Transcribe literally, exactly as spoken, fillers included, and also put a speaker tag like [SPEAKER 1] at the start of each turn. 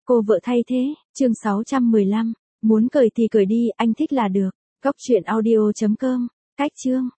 [SPEAKER 1] Cô vợ thay thế, chương sáu trăm mười lăm, muốn cười thì cười đi, anh thích là được. Cóc truyện audio chấm com, cách chương.